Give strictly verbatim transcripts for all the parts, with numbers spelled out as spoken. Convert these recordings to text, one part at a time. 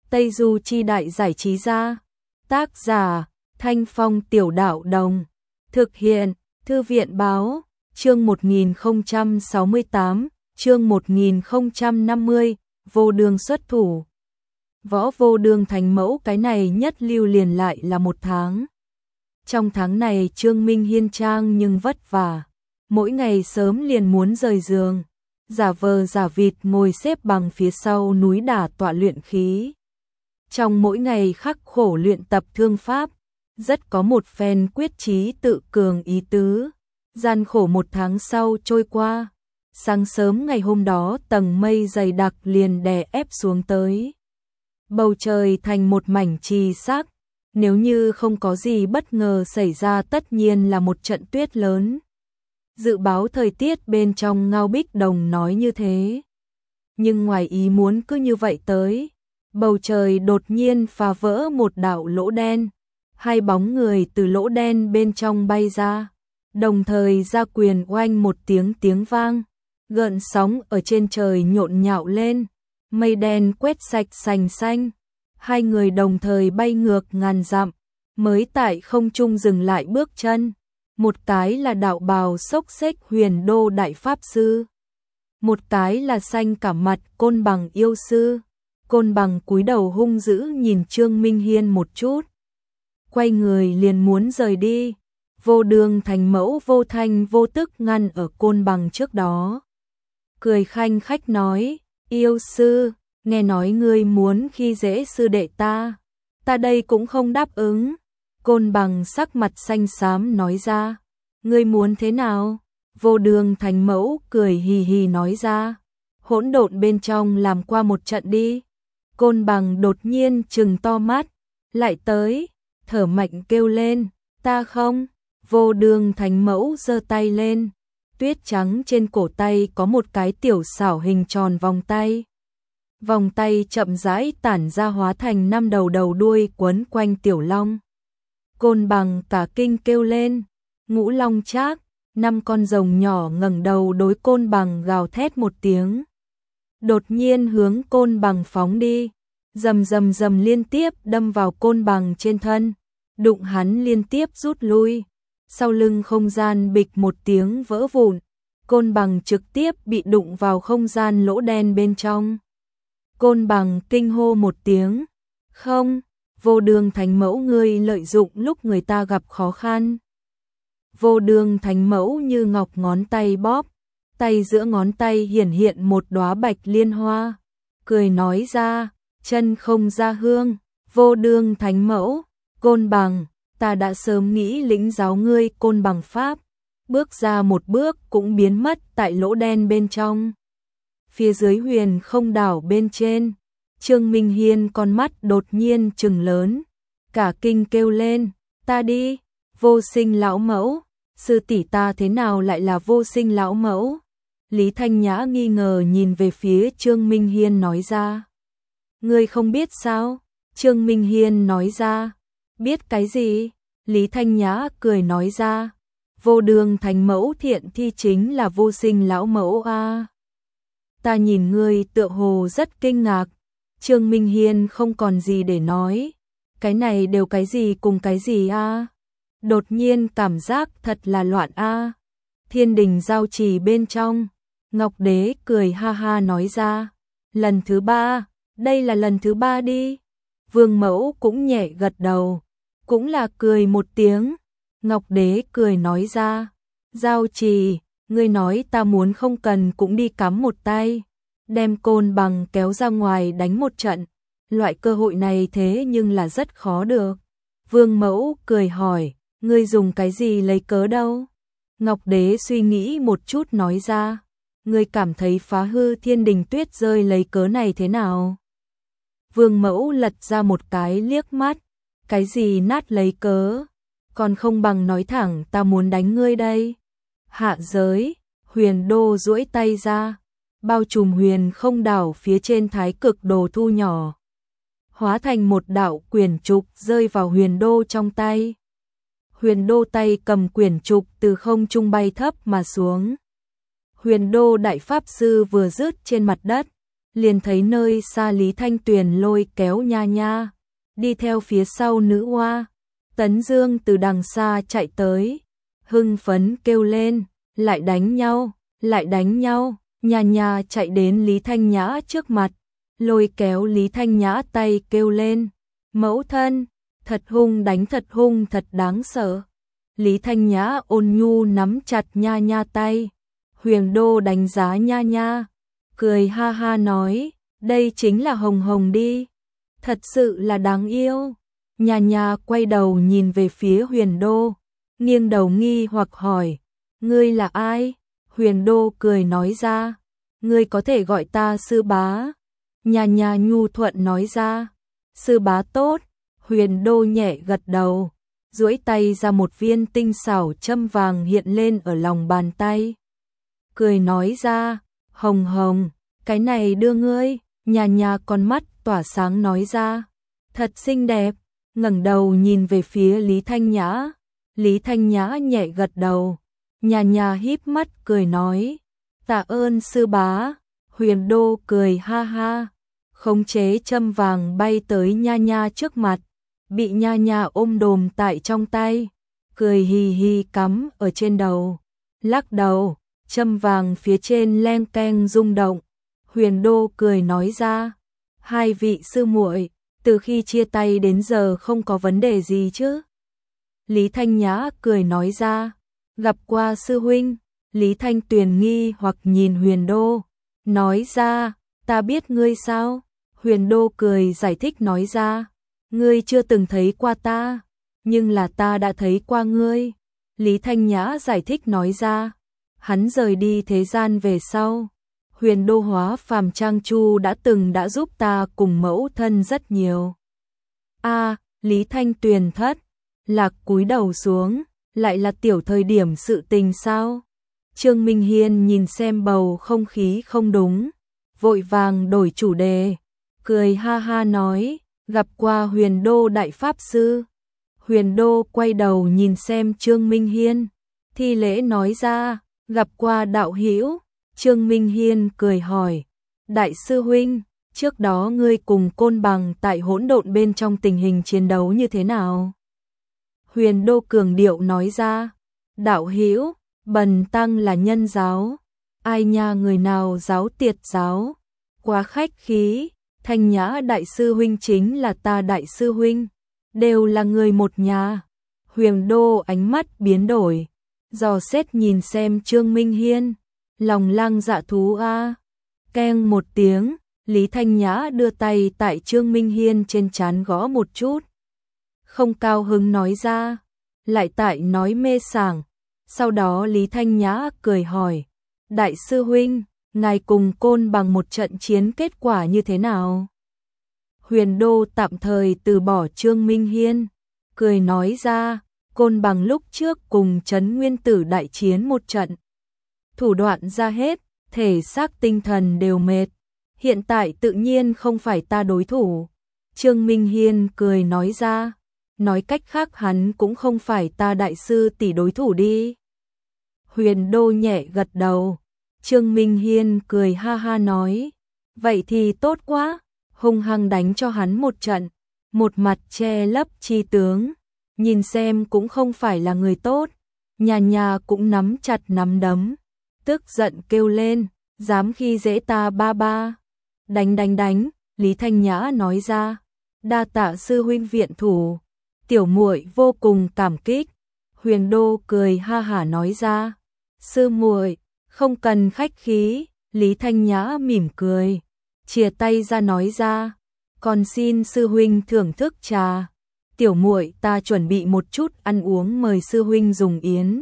Tây Du Chi Đại Giải Trí Gia. Tác giả Thanh Phong Tiểu Đạo Đồng. Thực hiện Thư viện Báo. Chương một nghìn không trăm sáu mươi tám, chương một nghìn không trăm năm mươi, Vô Đường xuất thủ. Võ Vô Đường thành mẫu cái này nhất lưu liền lại là một tháng. Trong tháng này Trương Minh Hiên trang nhưng vất vả, mỗi ngày sớm liền muốn rời giường, giả vờ giả vịt ngồi xếp bằng phía sau núi đả tọa luyện khí. Trong mỗi ngày khắc khổ luyện tập thương pháp, rất có một phen quyết chí tự cường ý tứ. Gian khổ một tháng sau trôi qua, sáng sớm ngày hôm đó tầng mây dày đặc liền đè ép xuống tới. Bầu trời thành một mảnh trì sắc, nếu như không có gì bất ngờ xảy ra tất nhiên là một trận tuyết lớn. Dự báo thời tiết bên trong Ngao Bích Đồng nói như thế. Nhưng ngoài ý muốn cứ như vậy tới, bầu trời đột nhiên phá vỡ một đạo lỗ đen, hai bóng người từ lỗ đen bên trong bay ra. Đồng thời ra quyền oanh một tiếng tiếng vang, gợn sóng ở trên trời nhộn nhạo lên, mây đen quét sạch sành xanh, hai người đồng thời bay ngược ngàn dặm, mới tại không trung dừng lại bước chân. Một cái là đạo bào xốc xếch Huyền Đô Đại Pháp Sư, một cái là xanh cả mặt Côn Bằng yêu sư. Côn Bằng cúi đầu hung dữ nhìn Trương Minh Hiên một chút, quay người liền muốn rời đi. Vô Đường thành mẫu vô thanh vô tức ngăn ở Côn Bằng trước đó, cười khanh khách nói: yêu sư, nghe nói ngươi muốn khi dễ sư đệ ta, ta đây cũng không đáp ứng. Côn Bằng sắc mặt xanh xám nói ra: ngươi muốn thế nào? Vô Đường thành mẫu cười hì hì nói ra: hỗn độn bên trong làm qua một trận đi. Côn Bằng đột nhiên trừng to mắt, lại tới, thở mạnh kêu lên: ta không. Vô Đường thành mẫu giơ tay lên, tuyết trắng trên cổ tay có một cái tiểu xảo hình tròn vòng tay. Vòng tay chậm rãi tản ra hóa thành năm đầu đầu đuôi quấn quanh tiểu long. Côn Bằng cả kinh kêu lên: Ngũ Long Trác. Năm con rồng nhỏ ngẩng đầu đối Côn Bằng gào thét một tiếng, đột nhiên hướng Côn Bằng phóng đi, rầm rầm rầm liên tiếp đâm vào Côn Bằng trên thân, đụng hắn liên tiếp rút lui. Sau lưng không gian bịch một tiếng vỡ vụn, Côn Bằng trực tiếp bị đụng vào không gian lỗ đen bên trong. Côn Bằng kinh hô một tiếng: không, Vô Đường thành mẫu ngươi lợi dụng lúc người ta gặp khó khăn. Vô Đường thành mẫu như ngọc ngón tay bóp, tay giữa ngón tay hiển hiện một đóa bạch liên hoa, cười nói ra: chân không ra hương. Vô Đường thành mẫu, Côn Bằng, ta đã sớm nghĩ lĩnh giáo ngươi Côn Bằng pháp. Bước ra một bước cũng biến mất tại lỗ đen bên trong. Phía dưới huyền không đảo bên trên, Trương Minh Hiên con mắt đột nhiên trừng lớn, cả kinh kêu lên: ta đi. Vô Sinh lão mẫu, sư tỷ ta thế nào lại là Vô Sinh lão mẫu? Lý Thanh Nhã nghi ngờ nhìn về phía Trương Minh Hiên nói ra: ngươi không biết sao? Trương Minh Hiên nói ra: biết cái gì? Lý Thanh Nhã cười nói ra: Vô Đường thành mẫu thiện thi chính là Vô Sinh lão mẫu a. À. Ta nhìn ngươi tựa hồ rất kinh ngạc. Trương Minh Hiên không còn gì để nói, cái này đều cái gì cùng cái gì a? À? Đột nhiên cảm giác thật là loạn a. À. Thiên đình giao trì bên trong, Ngọc Đế cười ha ha nói ra: lần thứ ba, đây là lần thứ ba đi. Vương Mẫu cũng nhẹ gật đầu, cũng là cười một tiếng. Ngọc Đế cười nói ra: giao trì, ngươi nói ta muốn không cần cũng đi cắm một tay, đem Côn Bằng kéo ra ngoài đánh một trận. Loại cơ hội này thế nhưng là rất khó được. Vương Mẫu cười hỏi: ngươi dùng cái gì lấy cớ đâu? Ngọc Đế suy nghĩ một chút nói ra: ngươi cảm thấy phá hư thiên đình tuyết rơi lấy cớ này thế nào? Vương Mẫu lật ra một cái liếc mắt: cái gì nát lấy cớ, còn không bằng nói thẳng ta muốn đánh ngươi đây. Hạ giới, Huyền Đô duỗi tay ra, bao trùm huyền không đảo phía trên thái cực đồ thu nhỏ, hóa thành một đạo quyển trục rơi vào Huyền Đô trong tay. Huyền Đô tay cầm quyển trục từ không trung bay thấp mà xuống. Huyền Đô Đại Pháp Sư vừa rớt trên mặt đất, liền thấy nơi xa Lý Thanh Tuyền lôi kéo Nha Nha, đi theo phía sau nữ oa. Tấn Dương từ đằng xa chạy tới, hưng phấn kêu lên, lại đánh nhau, lại đánh nhau. Nha Nha chạy đến Lý Thanh Nhã trước mặt, lôi kéo Lý Thanh Nhã tay kêu lên, mẫu thân, thật hung, đánh thật hung, thật đáng sợ. Lý Thanh Nhã ôn nhu nắm chặt Nha Nha tay. Huyền Đô đánh giá Nha Nha, cười ha ha nói, đây chính là Hồng Hồng đi, thật sự là đáng yêu. Nha Nha quay đầu nhìn về phía Huyền Đô, nghiêng đầu nghi hoặc hỏi, ngươi là ai? Huyền Đô cười nói ra, ngươi có thể gọi ta sư bá. Nha Nha nhu thuận nói ra, sư bá tốt. Huyền Đô nhẹ gật đầu, duỗi tay ra một viên tinh xảo châm vàng hiện lên ở lòng bàn tay. Cười nói ra, Hồng Hồng, cái này đưa ngươi. Nha Nha con mắt tỏa sáng nói ra, thật xinh đẹp. Ngẩng đầu nhìn về phía Lý Thanh Nhã. Lý Thanh Nhã nhẹ gật đầu. Nha Nha híp mắt cười nói, tạ ơn sư bá. Huyền Đô cười ha ha, khống chế châm vàng bay tới Nha Nha trước mặt, bị Nha Nha ôm đồm tại trong tay, cười hì hì cắm ở trên đầu, lắc đầu, châm vàng phía trên leng keng rung động. Huyền Đô cười nói ra, hai vị sư muội, từ khi chia tay đến giờ không có vấn đề gì chứ? Lý Thanh Nhã cười nói ra, gặp qua sư huynh. Lý Thanh Tuyền nghi hoặc nhìn Huyền Đô, nói ra, ta biết ngươi sao? Huyền Đô cười giải thích nói ra, ngươi chưa từng thấy qua ta, nhưng là ta đã thấy qua ngươi. Lý Thanh Nhã giải thích nói ra, hắn rời đi thế gian về sau, Huyền Đô hóa phàm trang chu đã từng đã giúp ta cùng mẫu thân rất nhiều. A, Lý Thanh Tuyền thất lạc cúi đầu xuống, lại là tiểu thời điểm sự tình sao? Trương Minh Hiên nhìn xem bầu không khí không đúng, vội vàng đổi chủ đề, cười ha ha nói, gặp qua Huyền Đô đại pháp sư. Huyền Đô quay đầu nhìn xem Trương Minh Hiên, thi lễ nói ra, gặp qua đạo hữu. Trương Minh Hiên cười hỏi, đại sư huynh, trước đó ngươi cùng Côn Bằng tại hỗn độn bên trong tình hình chiến đấu như thế nào? Huyền Đô cường điệu nói ra, đạo hữu, bần tăng là nhân giáo, ai nha người nào giáo tiệt giáo, quá khách khí. Thanh Nhã đại sư huynh chính là ta đại sư huynh, đều là người một nhà. Huyền Đô ánh mắt biến đổi, dò xét nhìn xem Trương Minh Hiên, lòng lang dạ thú a. Keng một tiếng, Lý Thanh Nhã đưa tay tại Trương Minh Hiên trên trán gõ một chút, không cao hứng nói ra, lại tại nói mê sảng. Sau đó Lý Thanh Nhã cười hỏi, đại sư huynh, ngài cùng Côn Bằng một trận chiến kết quả như thế nào? Huyền Đô tạm thời từ bỏ Trương Minh Hiên, cười nói ra, Côn Bằng lúc trước cùng Trấn Nguyên Tử đại chiến một trận, thủ đoạn ra hết, thể xác tinh thần đều mệt, hiện tại tự nhiên không phải ta đối thủ. Trương Minh Hiên cười nói ra, nói cách khác hắn cũng không phải ta đại sư tỷ đối thủ đi. Huyền Đô nhẹ gật đầu. Trương Minh Hiên cười ha ha nói, vậy thì tốt quá, hung hăng đánh cho hắn một trận, một mặt che lấp chi tướng, nhìn xem cũng không phải là người tốt. Nha Nha cũng nắm chặt nắm đấm, tức giận kêu lên, dám khi dễ ta ba ba, đánh đánh đánh. Lý Thanh Nhã nói ra, đa tạ sư huynh viện thủ, tiểu muội vô cùng cảm kích. Huyền Đô cười ha hả nói ra, sư muội không cần khách khí. Lý Thanh Nhã mỉm cười, chìa tay ra nói ra, còn xin sư huynh thưởng thức trà, tiểu muội ta chuẩn bị một chút ăn uống mời sư huynh dùng yến,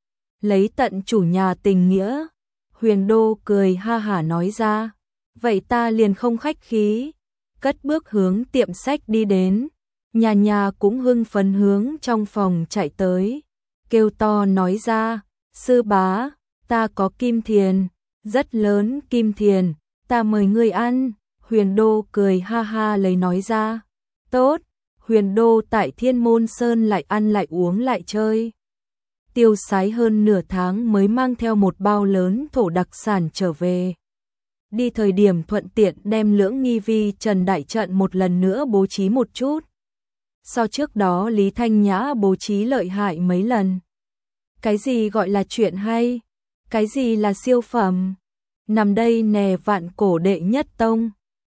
lấy tận chủ nhà tình nghĩa. Huyền Đô cười ha hả nói ra, vậy ta liền không khách khí, cất bước hướng tiệm sách đi đến. Nha Nha cũng hưng phấn hướng trong phòng chạy tới, kêu to nói ra, sư bá, ta có kim thiền, rất lớn kim thiền, ta mời ngươi ăn. Huyền Đô cười ha ha lấy nói ra, tốt. Huyền Đô tại Thiên Môn Sơn lại ăn lại uống lại chơi, tiêu sái hơn nửa tháng mới mang theo một bao lớn thổ đặc sản trở về. đi thời điểm thuận tiện đem lưỡng nghi vi trần đại trận một lần nữa bố trí một chút. Sau trước đó Lý Thanh Nhã bố trí lợi hại mấy lần. Cái gì gọi là chuyện hay? Cái gì là siêu phẩm? Nằm đây nè vạn cổ đệ nhất tông.